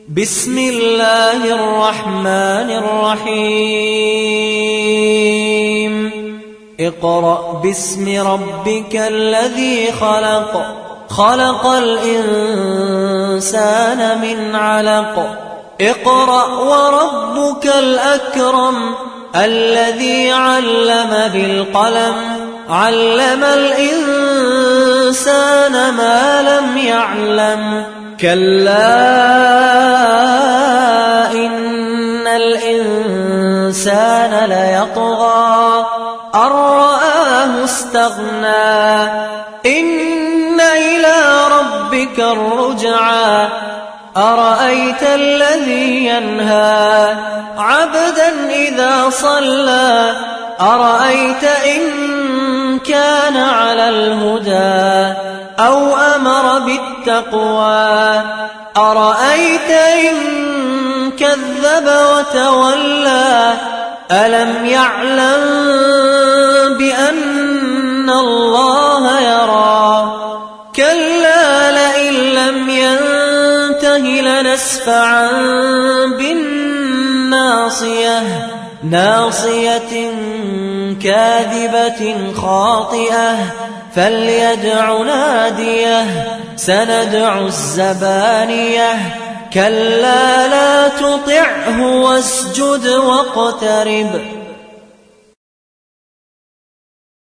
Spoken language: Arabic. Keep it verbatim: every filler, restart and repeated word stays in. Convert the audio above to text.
بسم الله الرحمن الرحيم اقرأ باسم ربك الذي خلق خلق الإنسان من علق اقرأ وربك الأكرم الذي علم بالقلم علم الإنسان ما لم يعلم كلا إن الإنسان ليطغى أن رآه استغنى إن إلى ربك الرجعى أرأيت الذي ينهى عبدا إذا صلى أرأيت إن كان على الهدى أو أمر بالتقوى أرأيت إن كذب وتولى ألم يعلم بأن الله يرى كلا لئن لم ينته لنسفعا بالناصية ناصية كاذبة خاطئة فليدع ناديه سندع الزبانية كلا لا تطعه واسجد واقترب